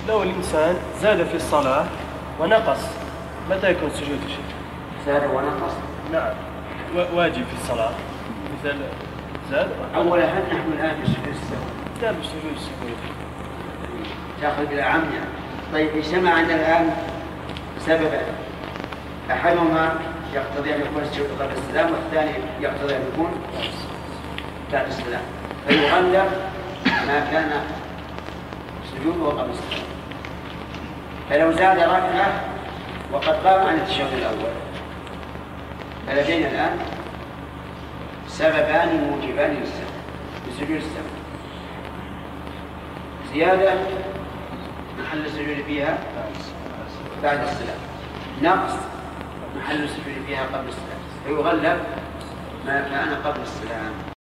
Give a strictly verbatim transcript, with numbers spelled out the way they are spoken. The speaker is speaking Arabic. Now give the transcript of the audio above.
لو الإنسان زاد في الصلاة ونقص متى يكون سجود الشيخ؟ زاد ونقص؟ نعم، واجب في الصلاة مثل زاد. أولا هل نحن الآن في سجود السهو؟ لا، بسجود السهو تأخذ إلى عام يعني. طيب اجتمع عندنا الآن سببا، أحدهما يقتضي أن يكون السجود قبل السلام، والثاني يقتضي أن يكون بعد السلام، فيغلب ما كان سجوده قبل السلام. فلو زاد ركعة وقد قام عن التشهد الأول، فلدينا الآن سببان موجبان للسلام لسجود السهو: زيادة محل السجود فيها بعد السلام، نقص محل السجود فيها قبل السلام، فيغلب ما كان قبل السلام.